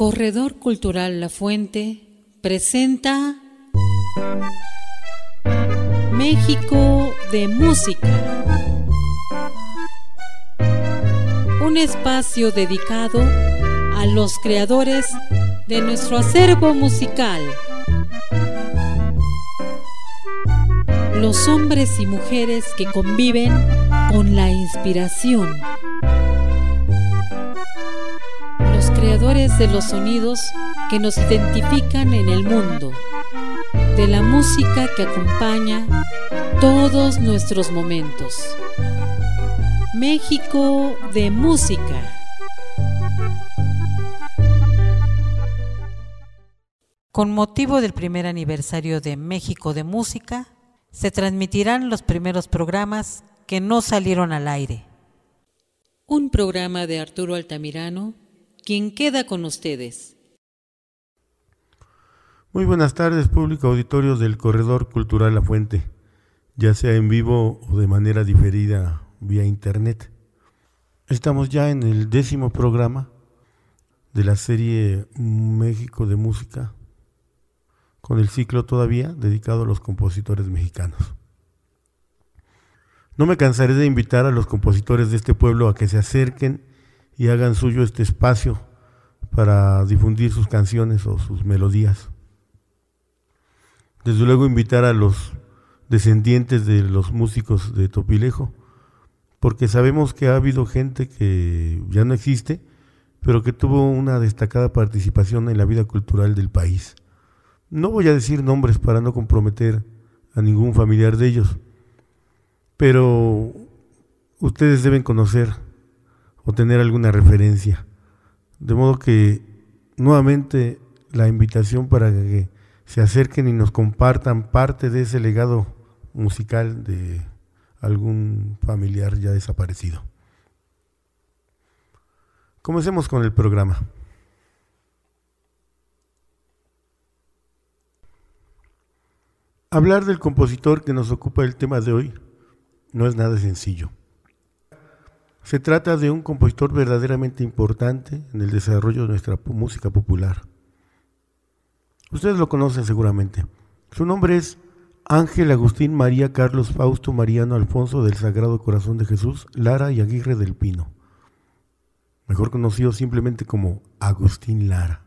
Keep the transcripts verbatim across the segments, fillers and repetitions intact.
Corredor Cultural La Fuente presenta México de Música, un espacio dedicado a los creadores de nuestro acervo musical, los hombres y mujeres que conviven con la inspiración, los creadores de los sonidos que nos identifican en el mundo, de la música que acompaña todos nuestros momentos. México de Música. Con motivo del primer aniversario de México de Música, se transmitirán los primeros programas que no salieron al aire. Un programa de Arturo Altamirano, quien queda con ustedes. Muy buenas tardes, público auditorio del Corredor Cultural La Fuente, ya sea en vivo o de manera diferida vía internet. Estamos ya en el décimo programa de la serie México de Música, con el ciclo todavía dedicado a los compositores mexicanos. No me cansaré de invitar a los compositores de este pueblo a que se acerquen y hagan suyo este espacio para difundir sus canciones o sus melodías. Desde luego invitar a los descendientes de los músicos de Topilejo, porque sabemos que ha habido gente que ya no existe, pero que tuvo una destacada participación en la vida cultural del país. No voy a decir nombres para no comprometer a ningún familiar de ellos, pero ustedes deben conocer o tener alguna referencia. De modo que nuevamente la invitación para que se acerquen y nos compartan parte de ese legado musical de algún familiar ya desaparecido. Comencemos con el programa. Hablar del compositor que nos ocupa el tema de hoy no es nada sencillo. Se trata de un compositor verdaderamente importante en el desarrollo de nuestra música popular. Ustedes lo conocen seguramente. Su nombre es Ángel Agustín María Carlos Fausto Mariano Alfonso del Sagrado Corazón de Jesús Lara y Aguirre del Pino, mejor conocido simplemente como Agustín Lara.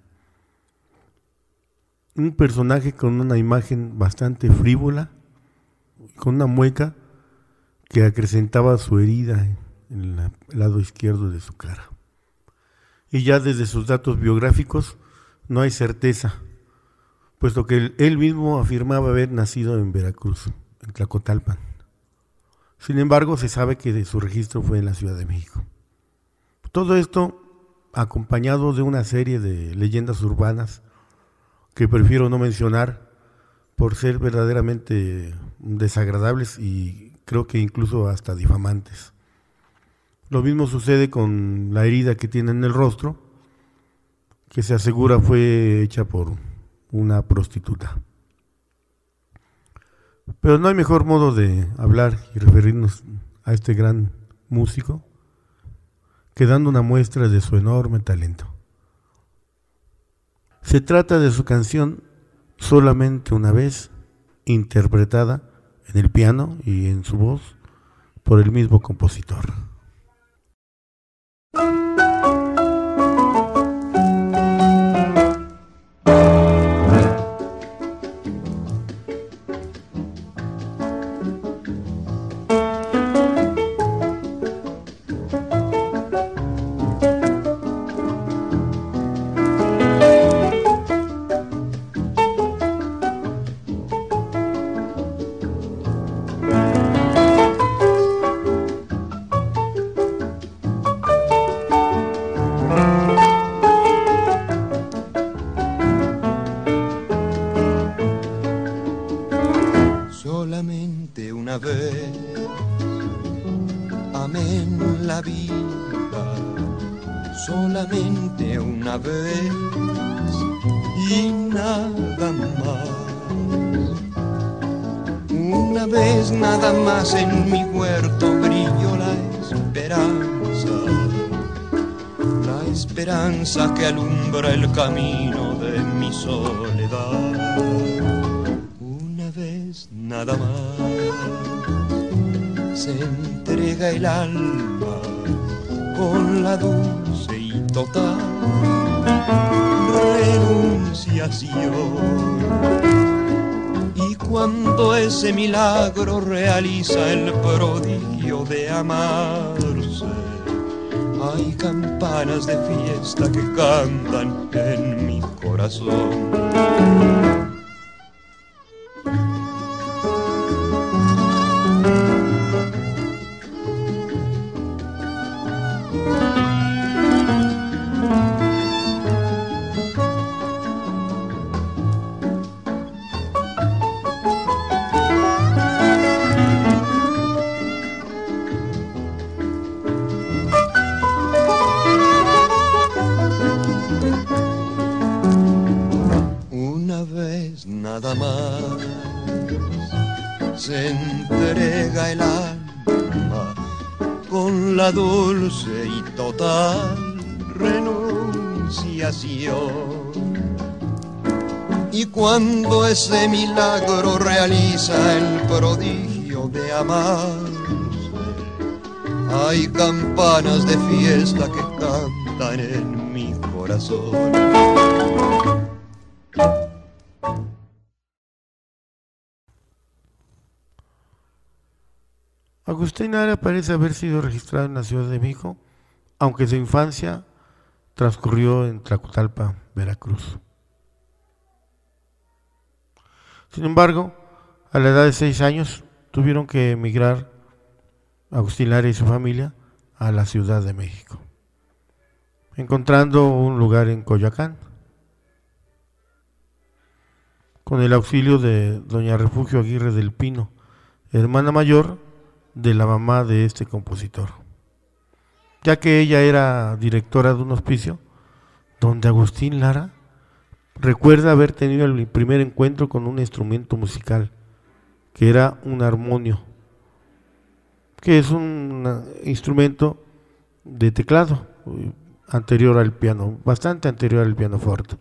Un personaje con una imagen bastante frívola, con una mueca que acrecentaba su herida en el lado izquierdo de su cara. Y ya desde sus datos biográficos no hay certeza, puesto que él, él mismo afirmaba haber nacido en Veracruz, en Tlacotalpan. Sin embargo, se sabe que de su registro fue en la Ciudad de México. Todo esto acompañado de una serie de leyendas urbanas que prefiero no mencionar por ser verdaderamente desagradables y creo que incluso hasta difamantes. Lo mismo sucede con la herida que tiene en el rostro, que se asegura fue hecha por una prostituta. Pero no hay mejor modo de hablar y referirnos a este gran músico que dando una muestra de su enorme talento. Se trata de su canción Solamente una vez, interpretada en el piano y en su voz por el mismo compositor. En mi huerto brilló la esperanza, la esperanza que alumbra el camino de mi soledad. Una vez nada más se entrega el alma con la dulce y total renunciación. Y cuando ese milagro realiza el prodigio de amarse, hay campanas de fiesta que cantan en mi corazón. Nada más se entrega el alma con la dulce y total renunciación. Y cuando ese milagro realiza el prodigio de amarse, hay campanas de fiesta que cantan en mi corazón. Agustín Lara parece haber sido registrado en la Ciudad de México, aunque su infancia transcurrió en Tlacotalpa, Veracruz. Sin embargo, a la edad de seis años tuvieron que emigrar Agustín Lara y su familia a la Ciudad de México, encontrando un lugar en Coyoacán. Con el auxilio de doña Refugio Aguirre del Pino, hermana mayor de la mamá de este compositor, ya que ella era directora de un hospicio donde Agustín Lara recuerda haber tenido el primer encuentro con un instrumento musical, que era un armonio, que es un instrumento de teclado anterior al piano, bastante anterior al pianoforte.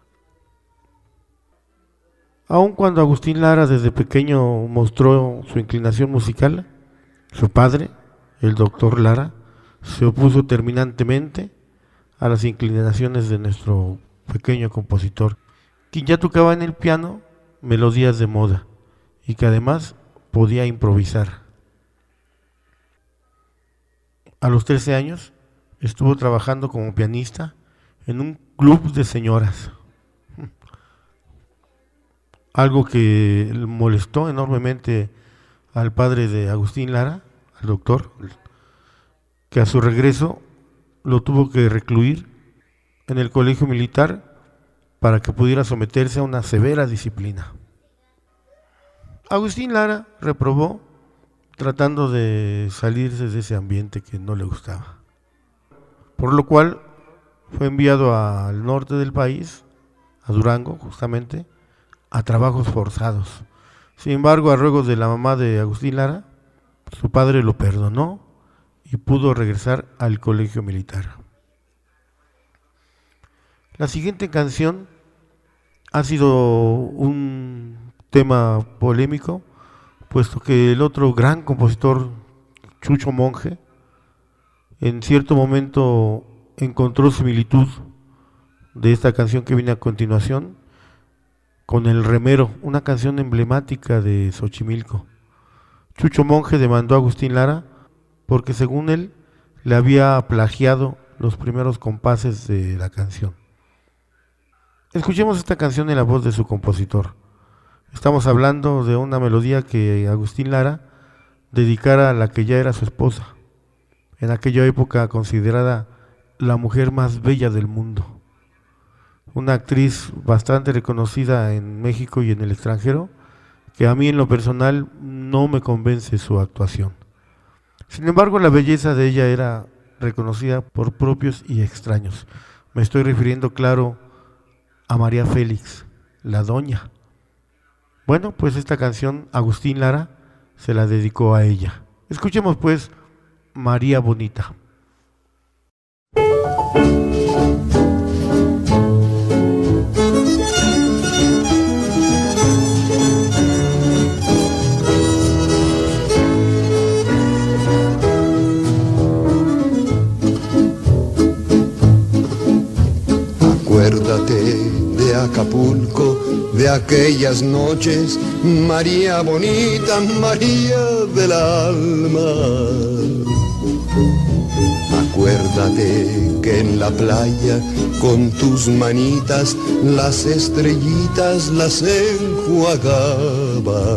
Aun cuando Agustín Lara desde pequeño mostró su inclinación musical, su padre, el doctor Lara, se opuso terminantemente a las inclinaciones de nuestro pequeño compositor, quien ya tocaba en el piano melodías de moda y que además podía improvisar. A los trece años estuvo trabajando como pianista en un club de señoras, algo que molestó enormemente al padre de Agustín Lara, al doctor, que a su regreso lo tuvo que recluir en el colegio militar para que pudiera someterse a una severa disciplina. Agustín Lara reprobó tratando de salirse de ese ambiente que no le gustaba, por lo cual fue enviado al norte del país, a Durango justamente, a trabajos forzados. Sin embargo, a ruegos de la mamá de Agustín Lara, su padre lo perdonó y pudo regresar al colegio militar. La siguiente canción ha sido un tema polémico, puesto que el otro gran compositor, Chucho Monje, en cierto momento encontró similitud de esta canción que viene a continuación con El Remero, una canción emblemática de Xochimilco. Chucho Monje demandó a Agustín Lara porque, según él, le había plagiado los primeros compases de la canción. Escuchemos esta canción en la voz de su compositor. Estamos hablando de una melodía que Agustín Lara dedicara a la que ya era su esposa, en aquella época considerada la mujer más bella del mundo. Una actriz bastante reconocida en México y en el extranjero, que a mí en lo personal no me convence su actuación. Sin embargo, la belleza de ella era reconocida por propios y extraños. Me estoy refiriendo, claro, a María Félix, la doña. Bueno, pues esta canción Agustín Lara se la dedicó a ella. Escuchemos pues María Bonita. Acuérdate de Acapulco, de aquellas noches, María bonita, María del alma. Acuérdate que en la playa, con tus manitas, las estrellitas las enjuagabas.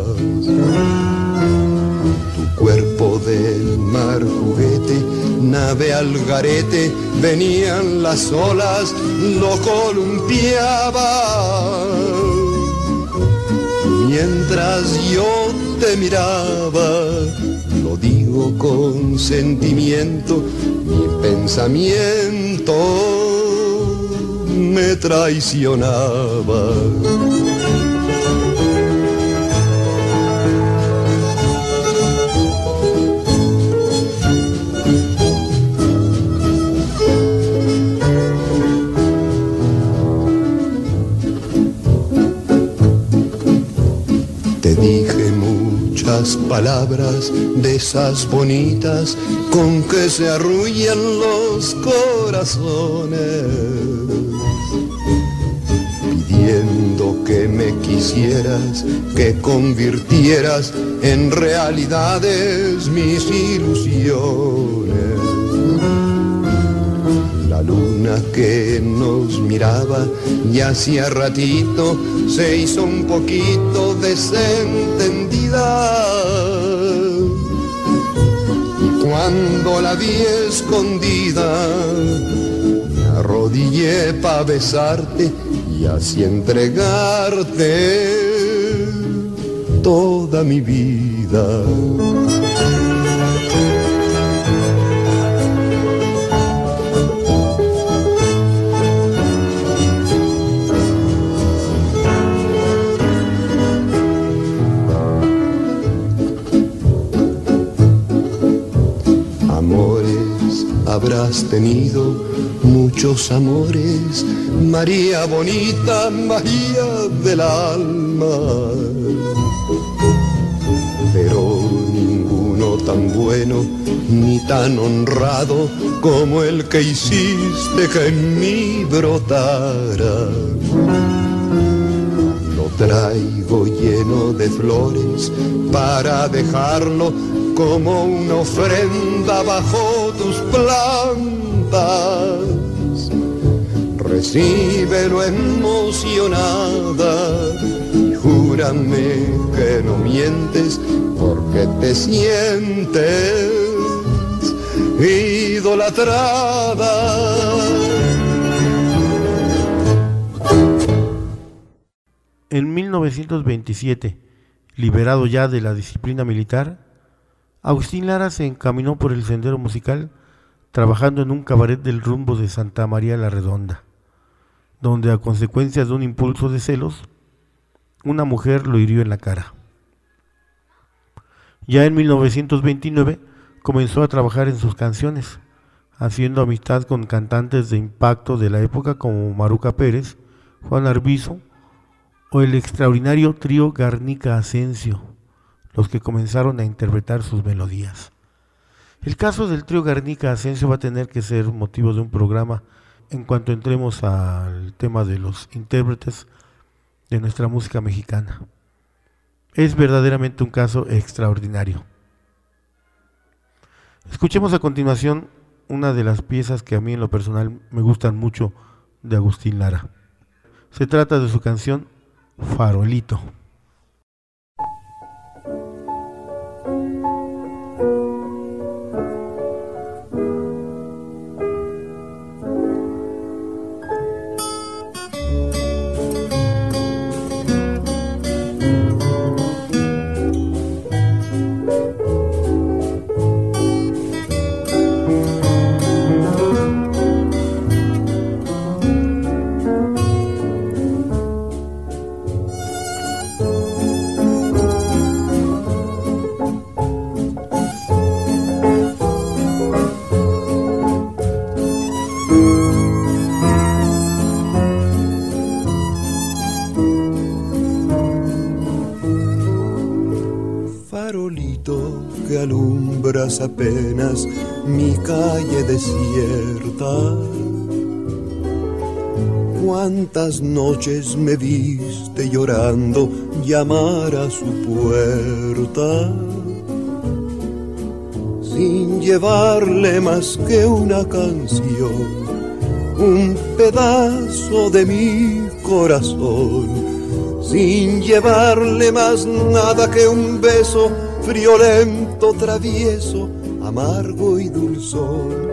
Tu cuerpo del mar juguete, nave al garete, venían las olas, lo columpiaba. Mientras yo te miraba, lo digo con sentimiento, mi pensamiento me traicionaba. Te dije muchas palabras de esas bonitas con que se arrullan los corazones, pidiendo que me quisieras, que convirtieras en realidades mis ilusiones. La luna que nos miraba ya hacía ratito se hizo un poquito desentendida, y cuando la vi escondida me arrodillé pa' besarte y así entregarte toda mi vida. Habrás tenido muchos amores, María bonita, María del alma, pero ninguno tan bueno ni tan honrado como el que hiciste que en mí brotara. Lo traigo lleno de flores para dejarlo como una ofrenda bajo tus plantas. Recíbelo emocionada y júrame que no mientes, porque te sientes idolatrada. En mil novecientos veintisiete, liberado ya de la disciplina militar, Agustín Lara se encaminó por el sendero musical, trabajando en un cabaret del rumbo de Santa María la Redonda, donde a consecuencia de un impulso de celos, una mujer lo hirió en la cara. Ya en mil novecientos veintinueve comenzó a trabajar en sus canciones, haciendo amistad con cantantes de impacto de la época como Maruca Pérez, Juan Arvizu o el extraordinario trío Garnica Asensio, los que comenzaron a interpretar sus melodías. El caso del trío Garnica Asensio va a tener que ser motivo de un programa en cuanto entremos al tema de los intérpretes de nuestra música mexicana. Es verdaderamente un caso extraordinario. Escuchemos a continuación una de las piezas que a mí en lo personal me gustan mucho de Agustín Lara. Se trata de su canción Farolito. Que alumbras apenas mi calle desierta, cuántas noches me viste llorando llamar a su puerta, sin llevarle más que una canción, un pedazo de mi corazón, sin llevarle más nada que un beso friolento, travieso, amargo y dulzón.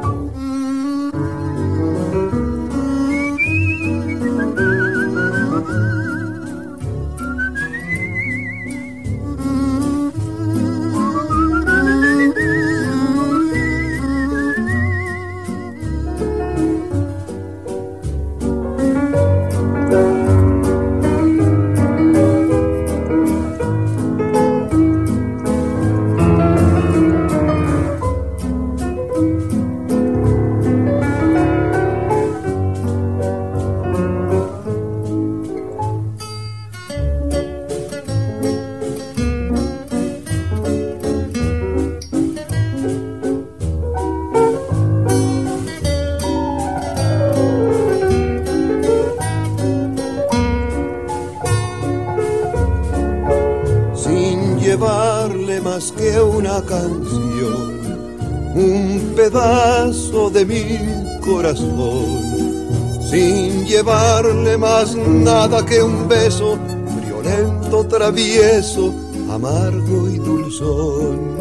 Que una canción, un pedazo de mi corazón, sin llevarle más nada que un beso friolento, travieso, amargo y dulzón.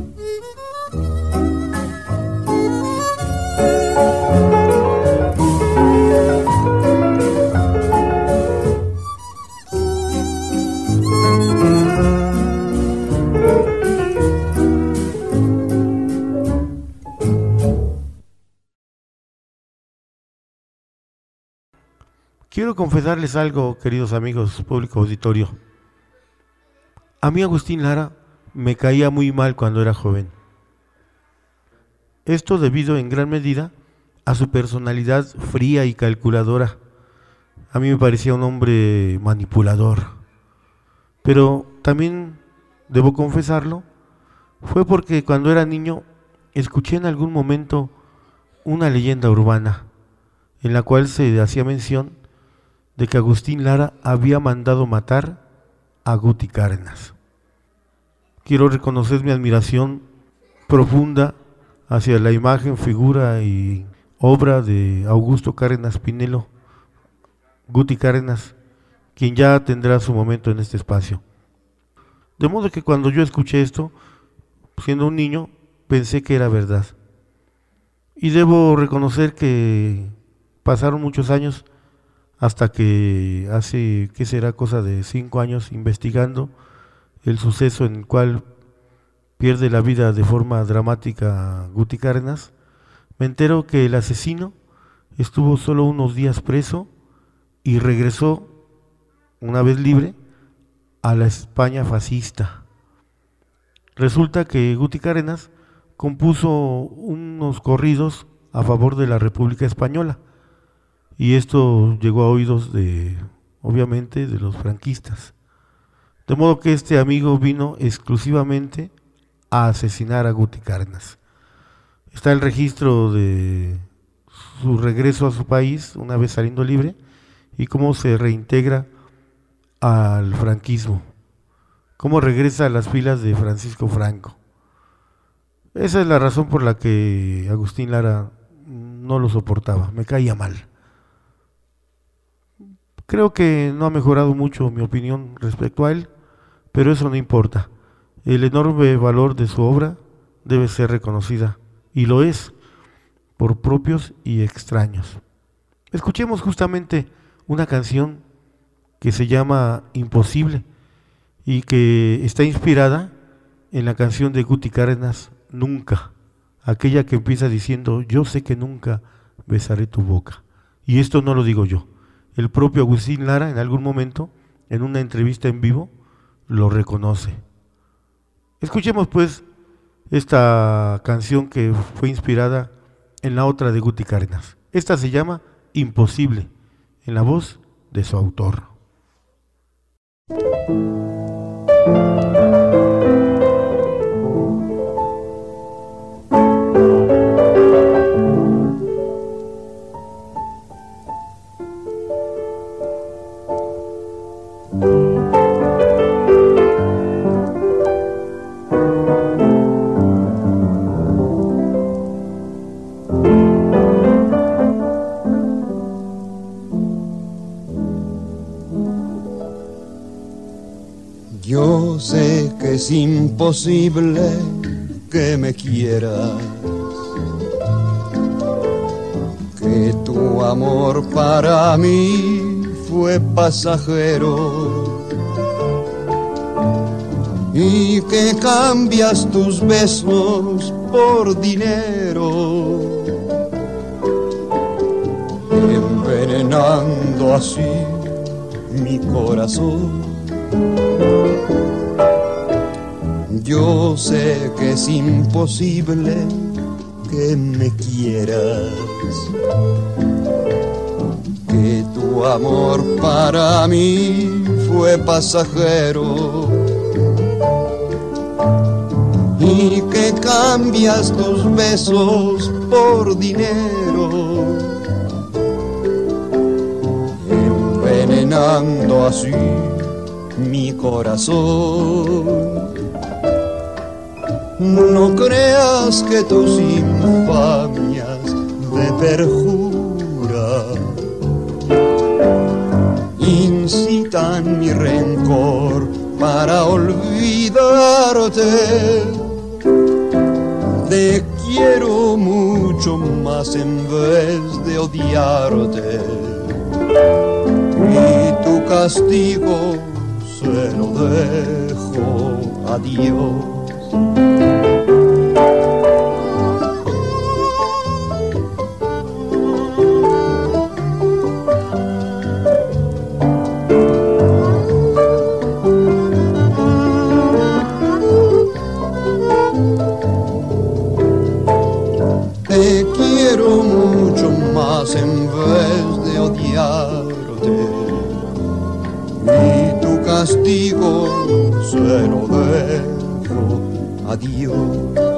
Quiero confesarles algo, queridos amigos, público auditorio. A mí Agustín Lara me caía muy mal cuando era joven. Esto debido en gran medida a su personalidad fría y calculadora. A mí me parecía un hombre manipulador. Pero también, debo confesarlo, fue porque cuando era niño escuché en algún momento una leyenda urbana en la cual se hacía mención de que Agustín Lara había mandado matar a Guti Cárdenas. Quiero reconocer mi admiración profunda hacia la imagen, figura y obra de Augusto Cárdenas Pinelo, Guti Cárdenas, quien ya tendrá su momento en este espacio. De modo que cuando yo escuché esto, siendo un niño, pensé que era verdad. Y debo reconocer que pasaron muchos años hasta que hace, ¿qué será? Cosa de cinco años investigando el suceso en el cual pierde la vida de forma dramática Guti Cárdenas, me entero que el asesino estuvo solo unos días preso y regresó, una vez libre, a la España fascista. Resulta que Guti Cárdenas compuso unos corridos a favor de la República Española, y esto llegó a oídos de, obviamente, de los franquistas. De modo que este amigo vino exclusivamente a asesinar a Guti Cárdenas. Está el registro de su regreso a su país una vez saliendo libre y cómo se reintegra al franquismo, cómo regresa a las filas de Francisco Franco. Esa es la razón por la que Agustín Lara no lo soportaba, me caía mal. Creo que no ha mejorado mucho mi opinión respecto a él, pero eso no importa. El enorme valor de su obra debe ser reconocida, y lo es, por propios y extraños. Escuchemos justamente una canción que se llama Imposible y que está inspirada en la canción de Guti Cárdenas, Nunca, aquella que empieza diciendo: yo sé que nunca besaré tu boca. Y esto no lo digo yo. El propio Agustín Lara en algún momento, en una entrevista en vivo, lo reconoce. Escuchemos pues esta canción que fue inspirada en la otra de Guti Cárdenas. Esta se llama Imposible, en la voz de su autor. Yo sé que es imposible que me quieras, que tu amor para mí fue pasajero y que cambias tus besos por dinero, envenenando así mi corazón. Yo sé que es imposible que me quieras, que tu amor para mí fue pasajero y que cambias tus besos por dinero, envenenando así mi corazón. No creas que tus infamias de perjura incitan mi rencor para olvidarte. Te quiero mucho más en vez de odiarte, y tu castigo se lo dejo a Dios. Te quiero mucho más en vez de odiarte, y tu castigo se lo dejo a Dios.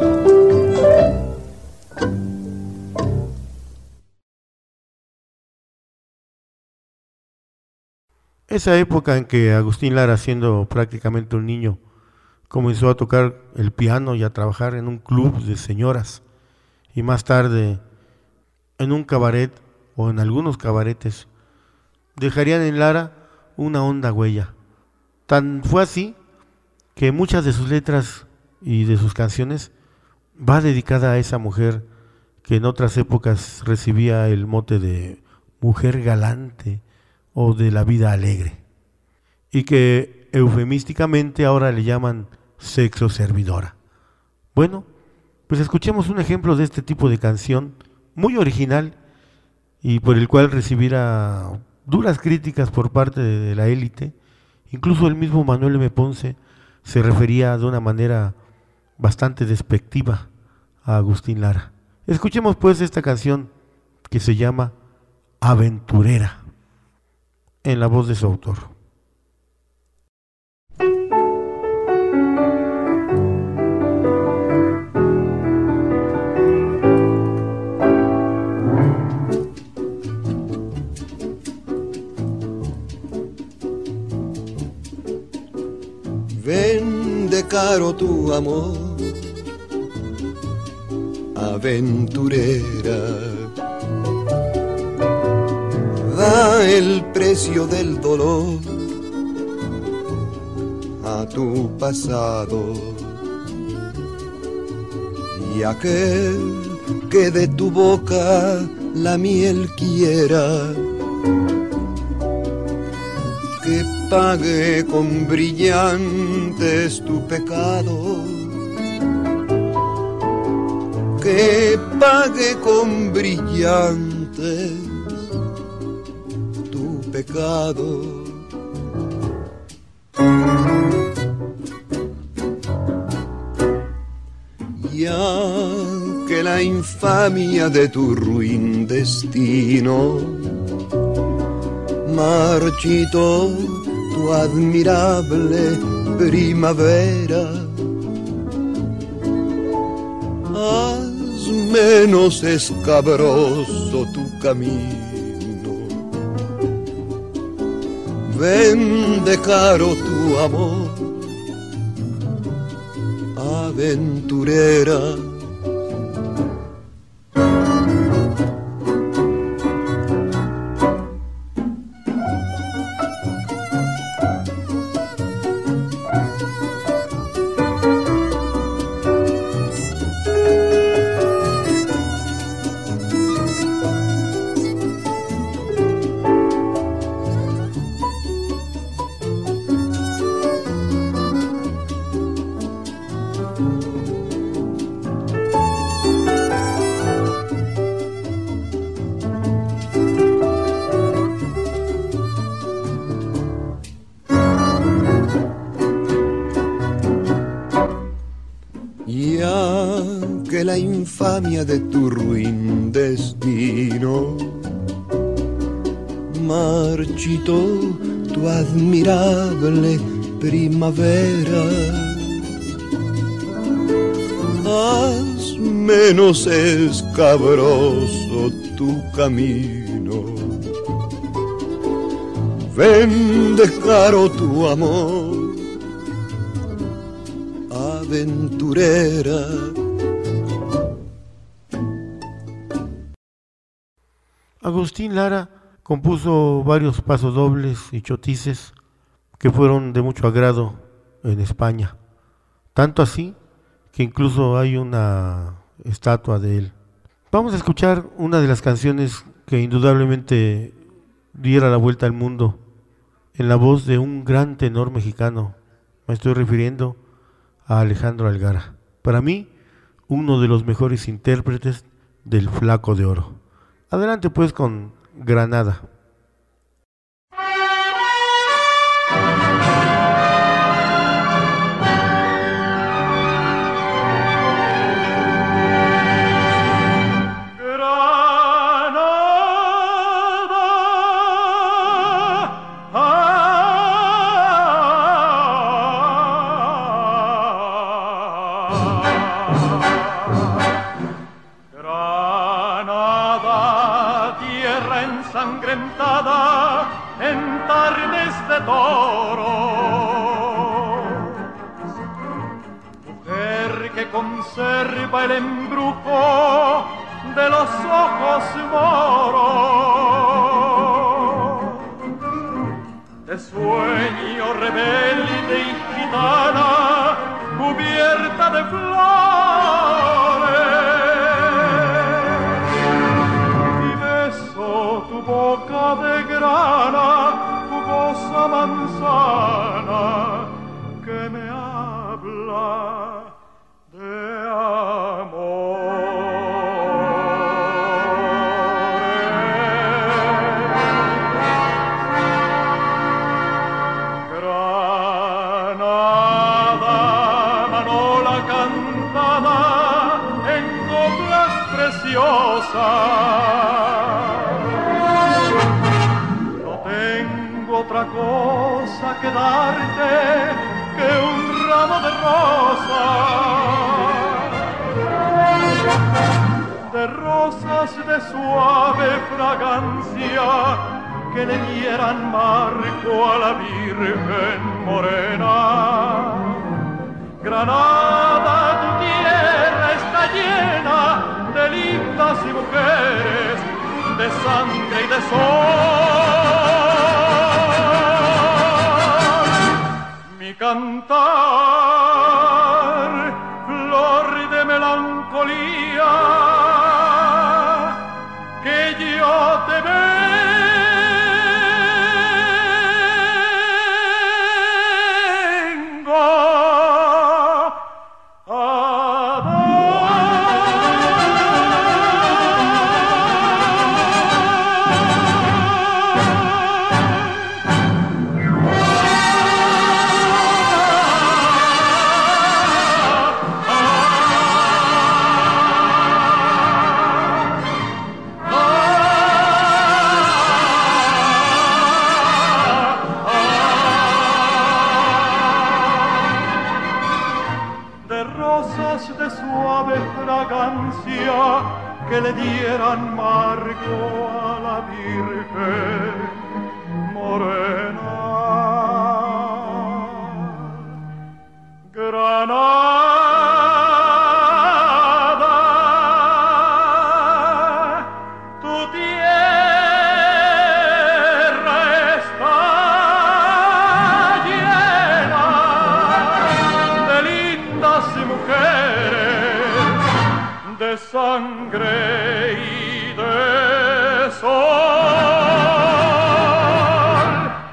Esa época en que Agustín Lara, siendo prácticamente un niño, comenzó a tocar el piano y a trabajar en un club de señoras, y más tarde en un cabaret o en algunos cabaretes, dejarían en Lara una honda huella. Tan fue así que muchas de sus letras y de sus canciones va dedicada a esa mujer que en otras épocas recibía el mote de mujer galante o de la vida alegre, y que eufemísticamente ahora le llaman sexo servidora. Bueno, pues escuchemos un ejemplo de este tipo de canción muy original y por el cual recibiera duras críticas por parte de la élite. Incluso el mismo Manuel M. Ponce se refería de una manera bastante despectiva a Agustín Lara. Escuchemos pues esta canción que se llama Aventurera, en la voz de su autor. Vende caro tu amor, aventurera, da el precio del dolor a tu pasado, y aquel que de tu boca la miel quiera, que pague con brillantes tu pecado, que pague con brillantes tu pecado. Ya que la infamia de tu ruin destino marchitó tu admirable primavera, haz menos escabroso tu camino, vende caro tu amor, aventurera. que la infamia de tu ruin destino. Marchito tu admirable primavera, haz menos escabroso tu camino. Vende caro tu amor, aventurera. Agustín Lara compuso varios pasodobles y chotices que fueron de mucho agrado en España, tanto así que incluso hay una estatua de él. Vamos a escuchar una de las canciones que indudablemente diera la vuelta al mundo en la voz de un gran tenor mexicano. Me estoy refiriendo a Alejandro Algarra, para mí uno de los mejores intérpretes del Flaco de Oro. Adelante pues con Granada. Ensangrentada en tardes de toro, mujer que conserva el embrujo de los ojos moros, de sueño rebelde y gitana cubierta de flores. Boca de grana, jugosa manzana, que me habla de amor. Granada, manola cantada en coplas preciosas. Otra cosa que darte que un ramo de rosas, de rosas de suave fragancia que le dieran marco a la Virgen morena. Granada, tu tierra está llena de lindas y mujeres, de sangre y de sol. Cantar, flor de melancolía, que yo te vengo a de suave fragancia que le dieran marco a la Virgen morena. Granada, tu tierra está llena de lindas mujeres, de sangre y de sol.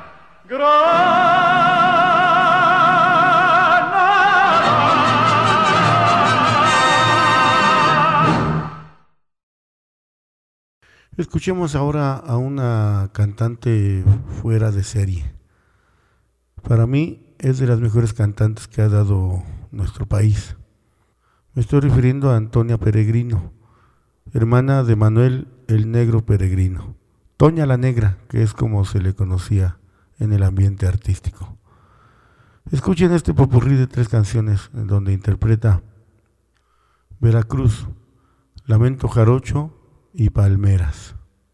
Escuchemos ahora a una cantante fuera de serie. Para mí es de las mejores cantantes que ha dado nuestro país. Me estoy refiriendo a Antonia Peregrino, hermana de Manuel el Negro Peregrino, Toña la Negra, que es como se le conocía en el ambiente artístico. Escuchen este popurrí de tres canciones en donde interpreta Veracruz, Lamento Jarocho y Palmeras.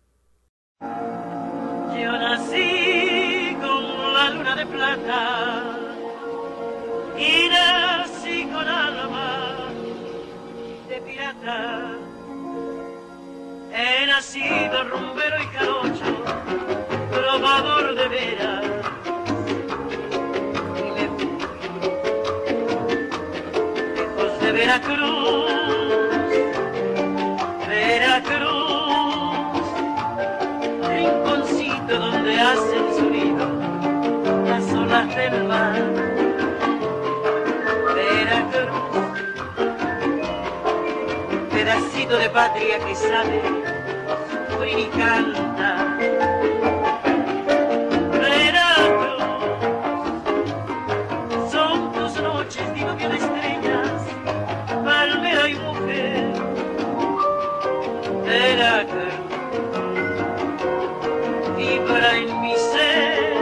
Yo nací con la luna de plata y nací con alma de pirata. He nacido rumbero y jarocho, trovador de veras. Y me fui lejos de Veracruz, Veracruz, rinconcito donde hacen su nido las olas del mar. Veracruz, pedacito de patria que sabe sufrir y canta. Veracruz, son tus noches diluvio de estrellas, palmera y mujer. Veracruz, vibra en mi ser.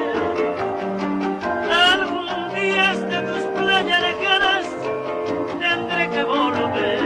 Algún día hasta tus playas lejanas tendré que volver.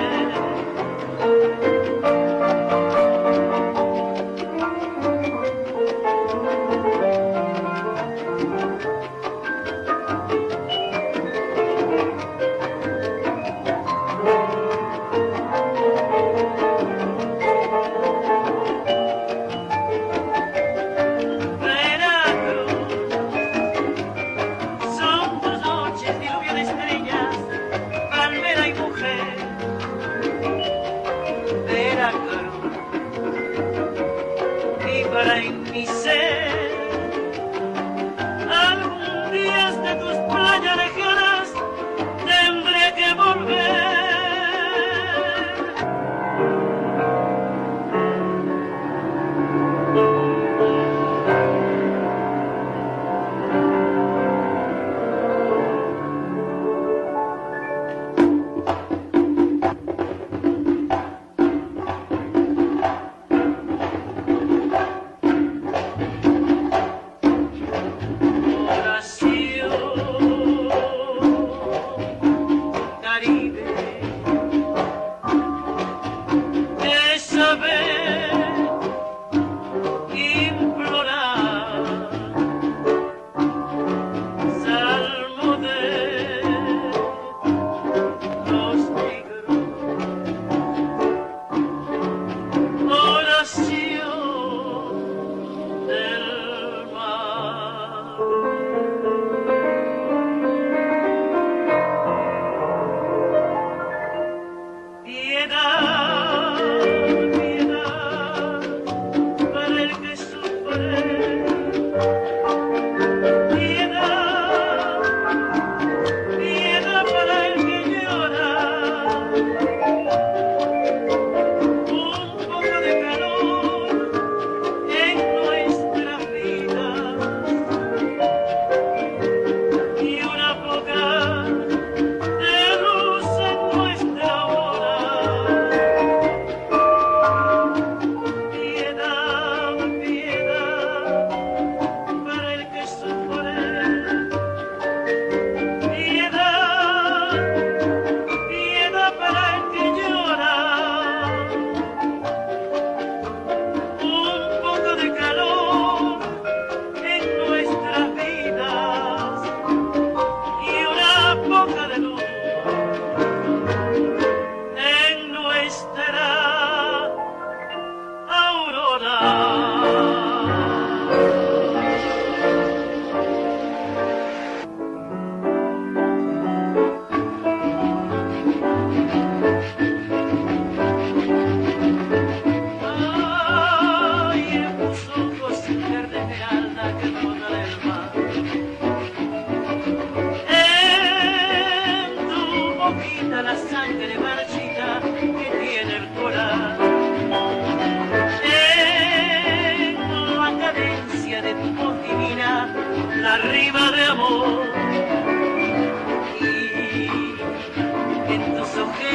Arriba de amor y en tus ojos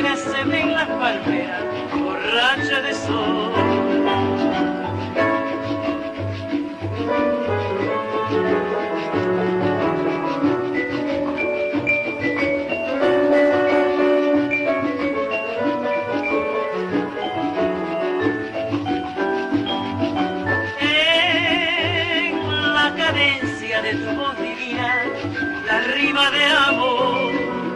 ojeras se ven las palmeras borrachas de sol. De tu voz divina, la rima de amor,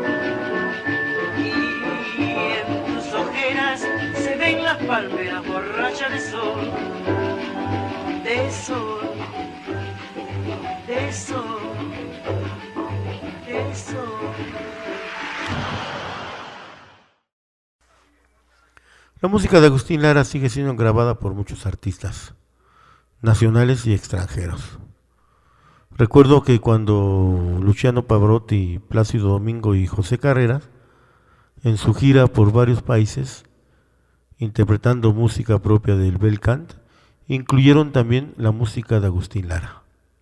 y en tus ojeras se ven las palmeras borrachas de sol, de sol, de sol, de sol. La música de Agustín Lara sigue siendo grabada por muchos artistas, nacionales y extranjeros. Recuerdo que cuando Luciano Pavarotti, Plácido Domingo y José Carreras, en su gira por varios países, interpretando música propia del bel cant, incluyeron también la música de Agustín Lara.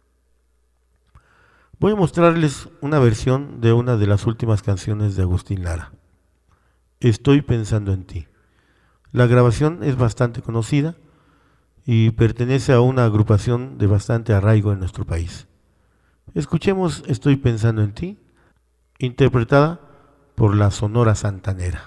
Voy a mostrarles una versión de una de las últimas canciones de Agustín Lara, Estoy pensando en ti. La grabación es bastante conocida y pertenece a una agrupación de bastante arraigo en nuestro país. Escuchemos Estoy pensando en ti, interpretada por la Sonora Santanera.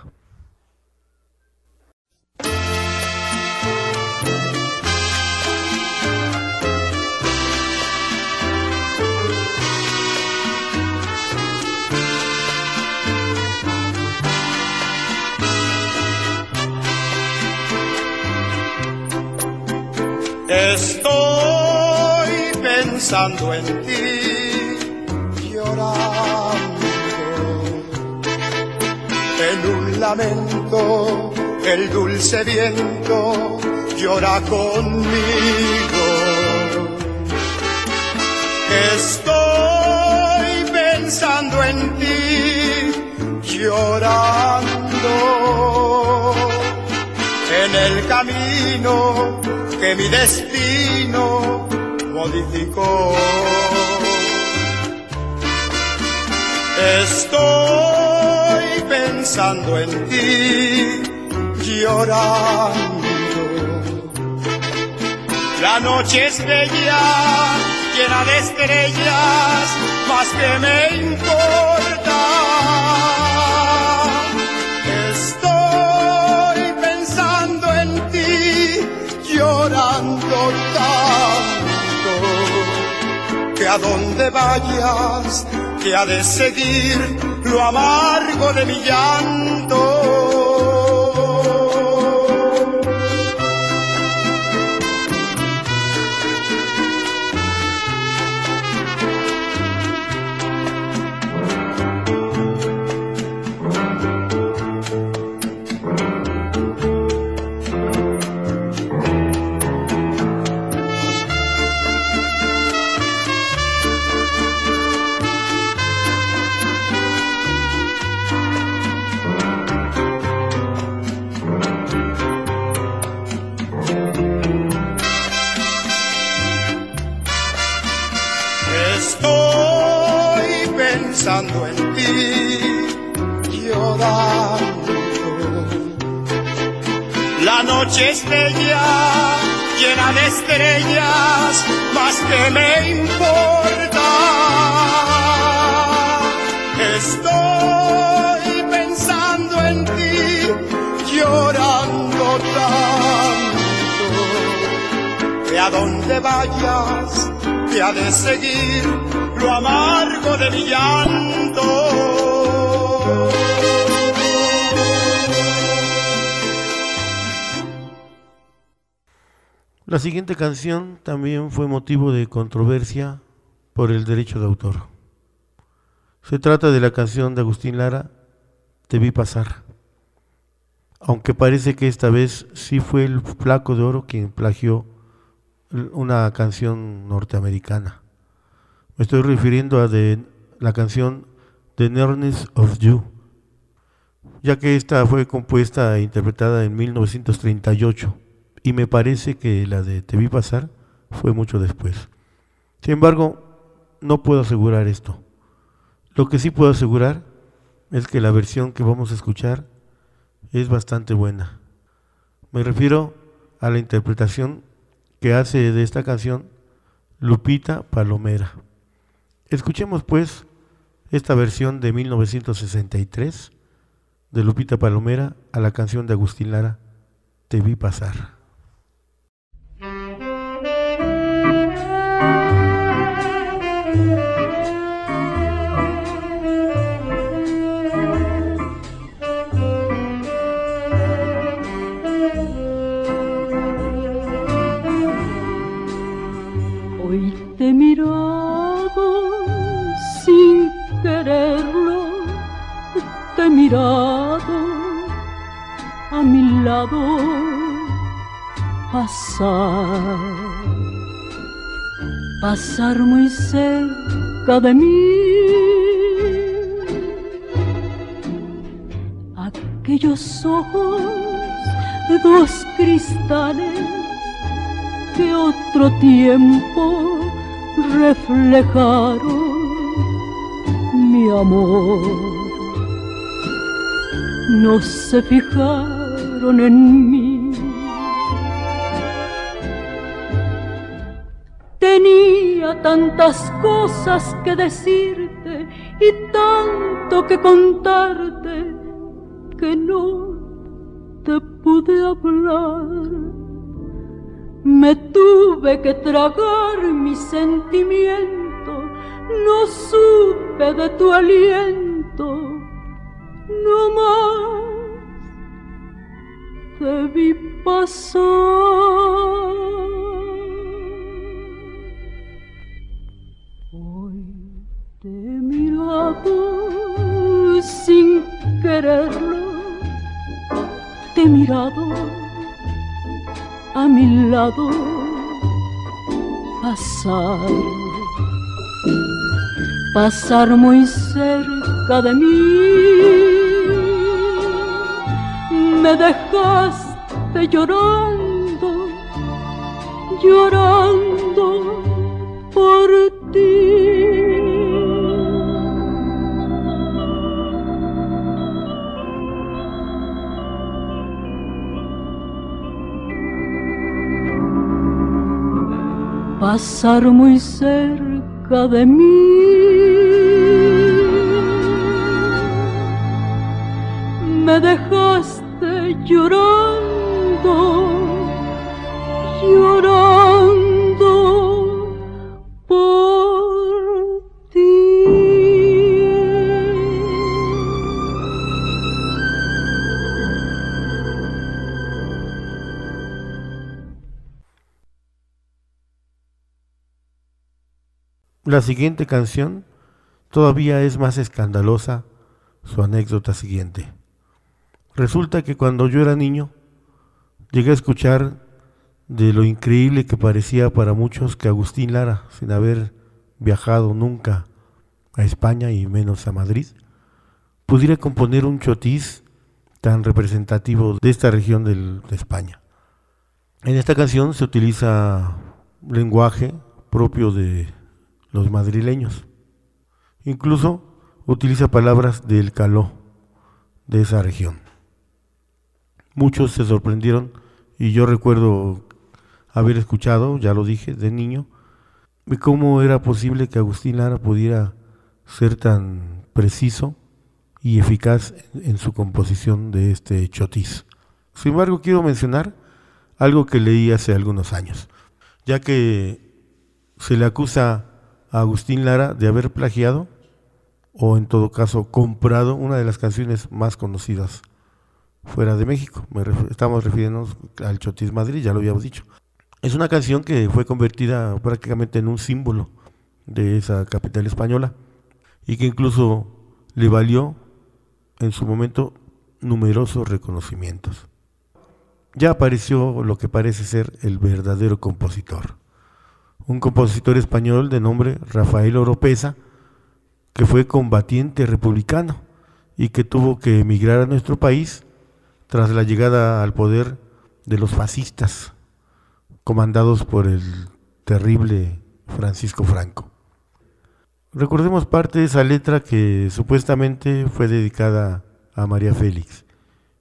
Estoy pensando en ti, llorando, en un lamento, el dulce viento llora conmigo. Estoy pensando en ti, llorando, en el camino que mi destino modificó. Estoy pensando en ti, llorando. La noche es bella, llena de estrellas, más que me importa. Estoy pensando en ti, llorando tanto, que a donde vayas te ha de seguir lo amargo de mi llanto. Pensando en ti, llorando. La noche es bella, llena de estrellas, más que me importa. Estoy pensando en ti, llorando tanto, que a donde vayas te ha de seguir lo amargo de mi llanto. La siguiente canción también fue motivo de controversia por el derecho de autor. Se trata de la canción de Agustín Lara, Te vi pasar. Aunque parece que esta vez sí fue el Flaco de Oro quien plagió una canción norteamericana. Me estoy refiriendo a de la canción The Nearness of You, ya que esta fue compuesta e interpretada en mil novecientos treinta y ocho y me parece que la de Te vi pasar fue mucho después. Sin embargo, no puedo asegurar esto. Lo que sí puedo asegurar es que la versión que vamos a escuchar es bastante buena. Me refiero a la interpretación que hace de esta canción Lupita Palomera. Escuchemos pues esta versión de mil novecientos sesenta y tres de Lupita Palomera a la canción de Agustín Lara, Te vi pasar. Hoy te he mirado sin quererlo, te he mirado a mi lado pasar, pasar muy cerca de mí. Aquellos ojos, dos cristales que otro tiempo reflejaron mi amor, no se fijaron en mí. Tenía tantas cosas que decirte y tanto que contarte que no te pude hablar. Me tuve que tragar mi sentimiento, no supe de tu aliento, no más te vi pasar. Hoy te he mirado sin quererlo, te he mirado a mi lado pasar, pasar muy cerca de mí. Me dejaste llorando, llorando por ti. Pasar muy cerca de mí, me dejaste llorando, llorando por ti. La siguiente canción todavía es más escandalosa, su anécdota siguiente. Resulta que cuando yo era niño, llegué a escuchar de lo increíble que parecía para muchos que Agustín Lara, sin haber viajado nunca a España y menos a Madrid, pudiera componer un chotis tan representativo de esta región del, de España. En esta canción se utiliza lenguaje propio de los madrileños. Incluso utiliza palabras del caló de esa región. Muchos se sorprendieron y yo recuerdo haber escuchado, ya lo dije, de niño, de cómo era posible que Agustín Lara pudiera ser tan preciso y eficaz en su composición de este chotis. Sin embargo, quiero mencionar algo que leí hace algunos años, ya que se le acusa a Agustín Lara de haber plagiado, o en todo caso comprado, una de las canciones más conocidas fuera de México. Me ref- estamos refiriéndonos al Chotis Madrid, ya lo habíamos dicho. Es una canción que fue convertida prácticamente en un símbolo de esa capital española y que incluso le valió en su momento numerosos reconocimientos. Ya apareció lo que parece ser el verdadero compositor, un compositor español de nombre Rafael Oropesa, que fue combatiente republicano y que tuvo que emigrar a nuestro país tras la llegada al poder de los fascistas, comandados por el terrible Francisco Franco. Recordemos parte de esa letra que supuestamente fue dedicada a María Félix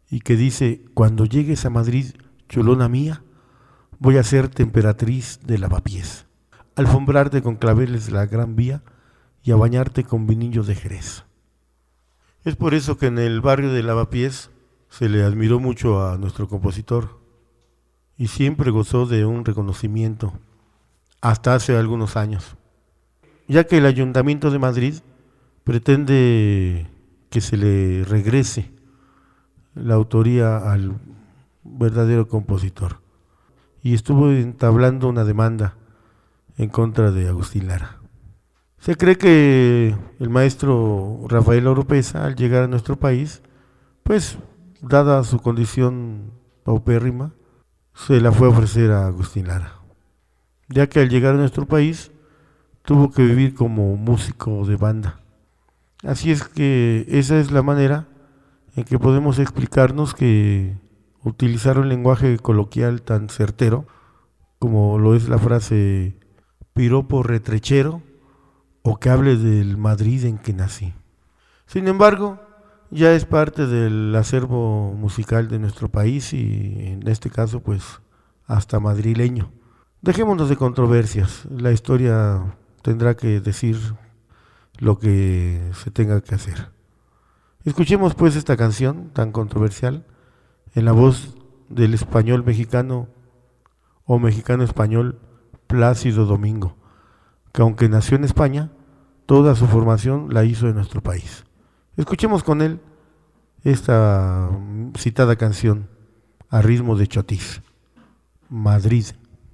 y que dice: cuando llegues a Madrid, chulona mía, voy a ser temperatriz de lavapiés, alfombrarte con claveles la Gran Vía y a bañarte con vinillos de Jerez. Es por eso que en el barrio de Lavapiés se le admiró mucho a nuestro compositor y siempre gozó de un reconocimiento hasta hace algunos años, ya que el Ayuntamiento de Madrid pretende que se le regrese la autoría al verdadero compositor y estuvo entablando una demanda en contra de Agustín Lara. Se cree que el maestro Rafael Oropeza, al llegar a nuestro país, pues, dada su condición paupérrima, se la fue a ofrecer a Agustín Lara, ya que al llegar a nuestro país tuvo que vivir como músico de banda. Así es que esa es la manera en que podemos explicarnos que utilizar un lenguaje coloquial tan certero como lo es la frase piropo retrechero, o que hable del Madrid en que nací. Sin embargo, ya es parte del acervo musical de nuestro país y en este caso pues hasta madrileño. Dejémonos de controversias, la historia tendrá que decir lo que se tenga que hacer. Escuchemos pues esta canción tan controversial en la voz del español mexicano o mexicano español Plácido Domingo, que aunque nació en España, toda su formación la hizo en nuestro país. Escuchemos con él esta citada canción a ritmo de chotis, Madrid.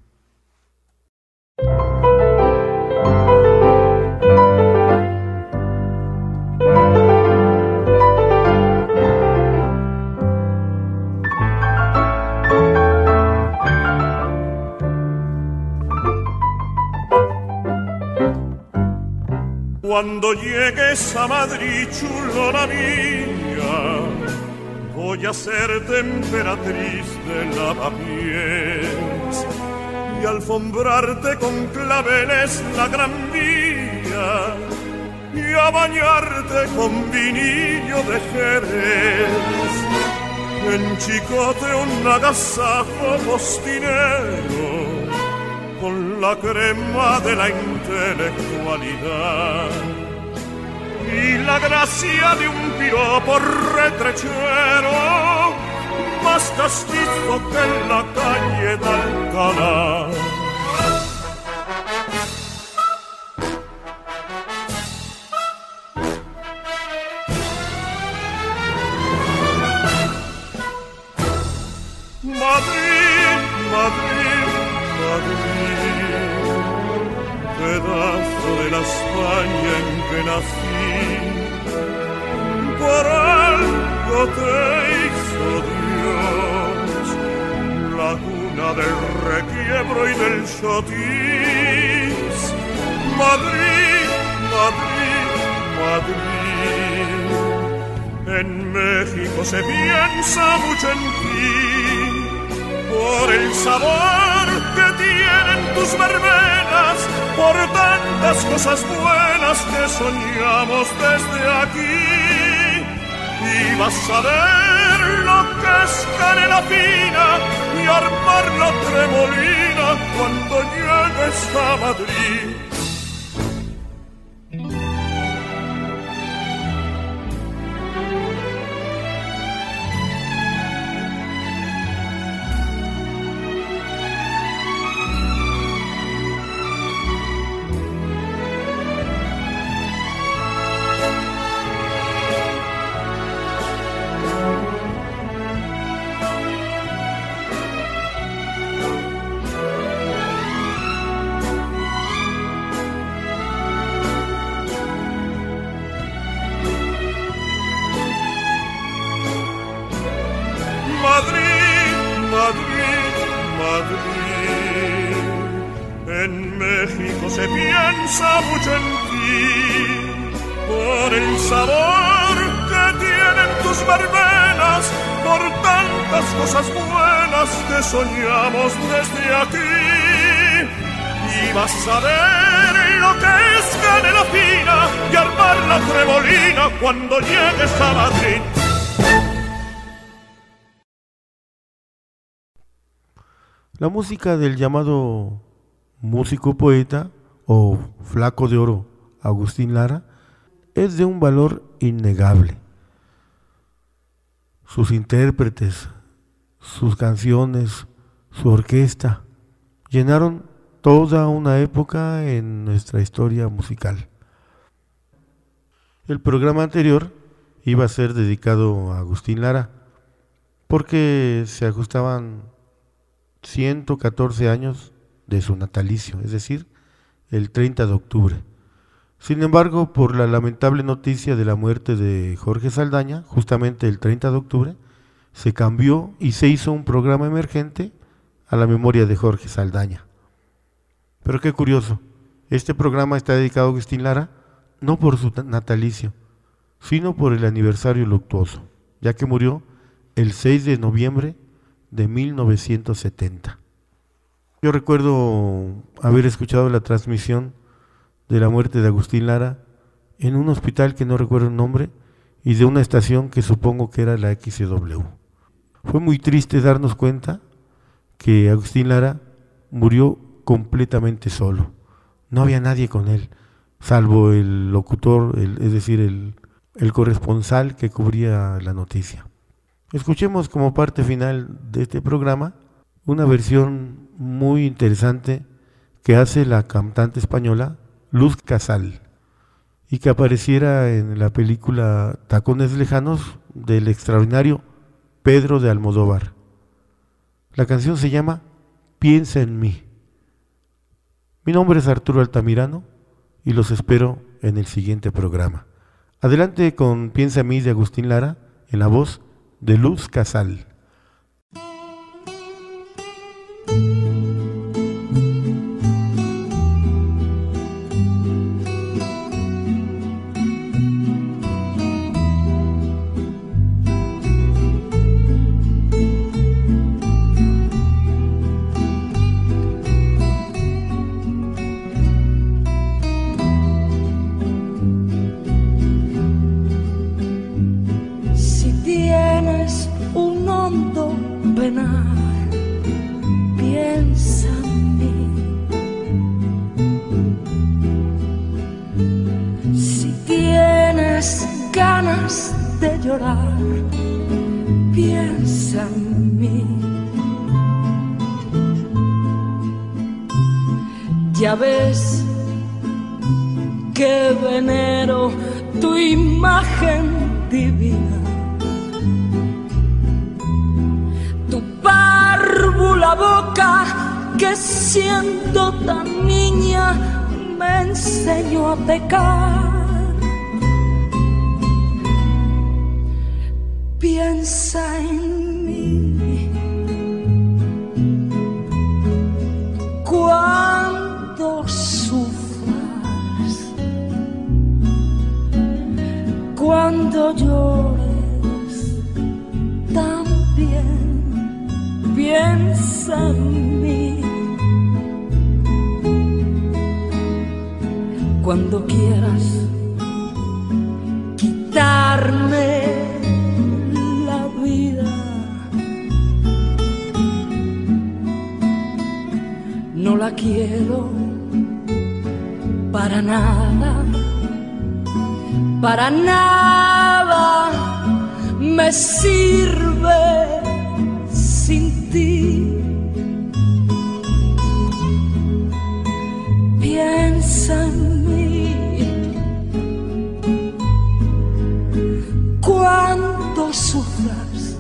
Cuando llegues a Madrid, chulona mía, voy a ser temperatriz de lavapiés y alfombrarte con claveles la Gran Vía y a bañarte con vinillo de Jerez. En Chicote un agasajo postinero con la crema de la intelectualidad y la gracia de un piropo retrechero más castizo que en la calle de Alcalá. Madrid, Madrid, Madrid, pedazo de la España en que nací, por algo te hizo Dios, la cuna del requiebro y del chotis. Madrid, Madrid, Madrid, en México se piensa mucho en ti, por el sabor que tienen tus verbenas, por tantas cosas buenas que soñamos desde aquí. Y vas a ver lo que es canela fina y armar la tremolina cuando llegues a Madrid. Madrid, Madrid, Madrid, en México se piensa mucho en ti, por el sabor que tienen tus verbenas, por tantas cosas buenas que soñamos desde aquí. Y vas a ver lo que es canela fina y armar la tremolina cuando llegues a Madrid. La música del llamado músico poeta o flaco de oro Agustín Lara es de un valor innegable. Sus intérpretes, sus canciones, su orquesta llenaron toda una época en nuestra historia musical. El programa anterior iba a ser dedicado a Agustín Lara porque se ajustaban ciento catorce años de su natalicio, es decir, el treinta de octubre. Sin embargo, por la lamentable noticia de la muerte de Jorge Saldaña, justamente el treinta de octubre, se cambió y se hizo un programa emergente a la memoria de Jorge Saldaña. Pero qué curioso, este programa está dedicado a Agustín Lara no por su natalicio, sino por el aniversario luctuoso, ya que murió el seis de noviembre de mil novecientos setenta. Yo recuerdo haber escuchado la transmisión de la muerte de Agustín Lara en un hospital que no recuerdo el nombre y de una estación que supongo que era la X C W. Fue muy triste darnos cuenta que Agustín Lara murió completamente solo. No había nadie con él, salvo el locutor, el, es decir, el, el corresponsal que cubría la noticia. Escuchemos como parte final de este programa una versión muy interesante que hace la cantante española Luz Casal y que apareciera en la película Tacones Lejanos del extraordinario Pedro de Almodóvar. La canción se llama Piensa en mí. Mi nombre es Arturo Altamirano y los espero en el siguiente programa. Adelante con Piensa en mí de Agustín Lara en la voz de Luz Casal. Piensa en mí. Si tienes ganas de llorar, piensa en mí. Ya ves que venero tu imagen divina, la boca que siendo tan niña me enseñó a pecar. Piensa en mí cuando sufras, cuando llores también. Piensa en mí cuando quieras quitarme la vida. No la quiero para nada, para nada me sirve sin ti. Piensa en mí cuando sufras,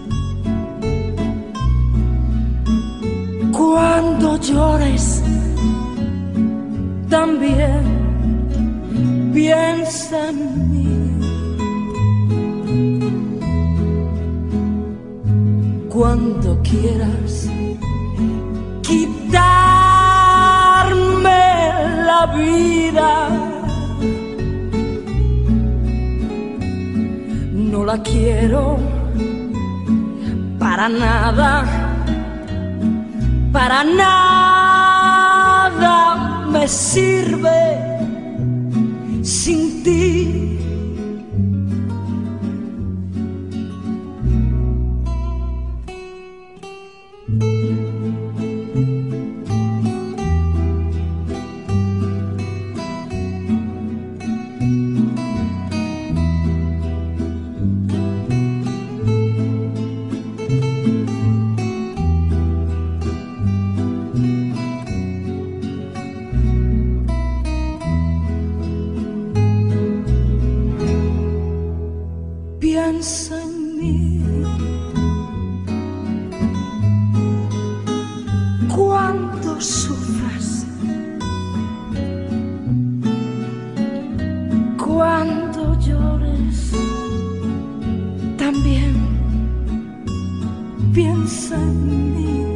cuando llores también. Piensa en mí cuando quieras quitarme la vida. No la quiero para nada, para nada me sirve sin ti. piensa en mí. Cuando sufras, cuando llores, también piensa en mí.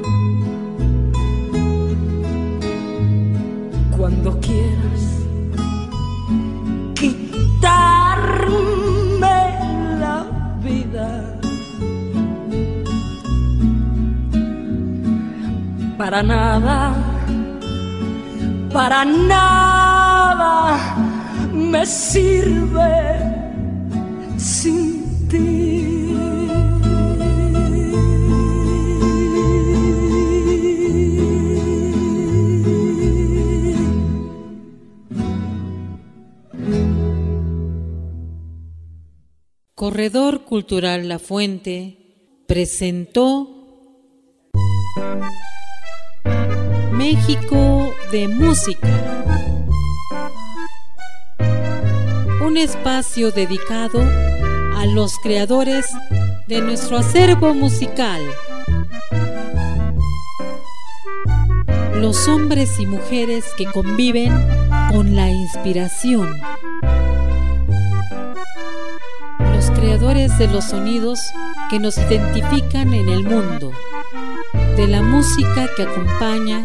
Cuando quieras quitarme la vida, para nada, para nada me sirve sin ti. Corredor Cultural La Fuente presentó México de Música, un espacio dedicado a los creadores de nuestro acervo musical, los hombres y mujeres que conviven con la inspiración, los creadores de los sonidos que nos identifican en el mundo, de la música que acompaña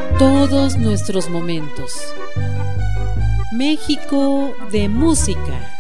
todos nuestros momentos. México de Música.